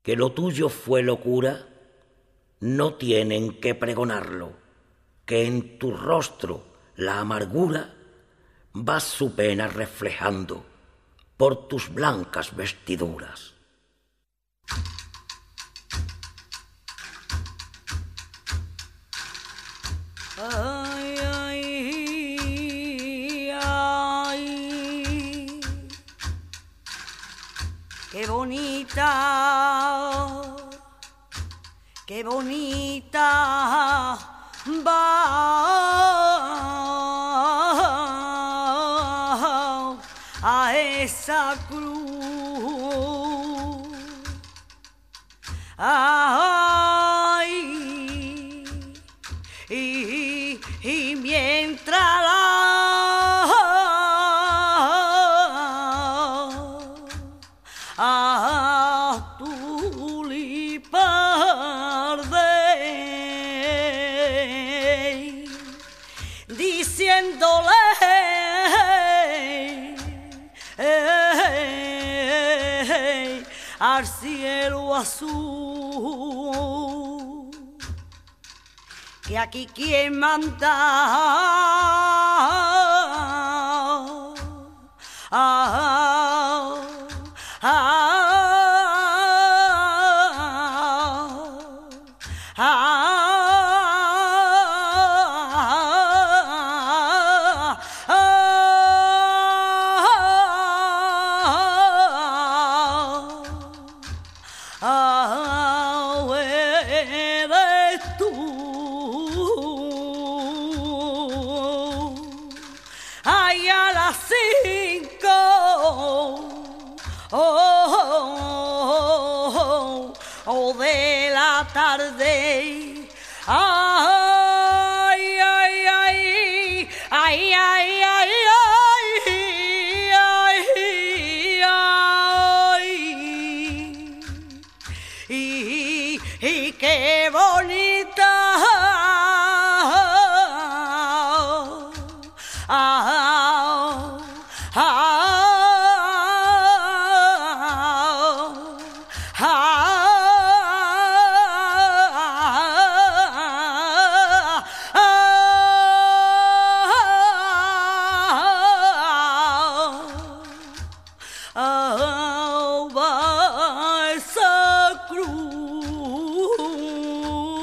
que lo tuyo fue locura, no tienen que pregonarlo, que en tu rostro la amargura vas su pena reflejando por tus blancas vestiduras. Ay, ay, ay, qué bonita va a esa cruz. Ay, y mientras la tulipa arde, diciéndole al cielo azul que aquí quien manda eres tú. Ay, a las 5 de la tarde. Ay, ay, ay, ay, ay, ay, ay, ay, ay. Y qué bonita va esa cruz.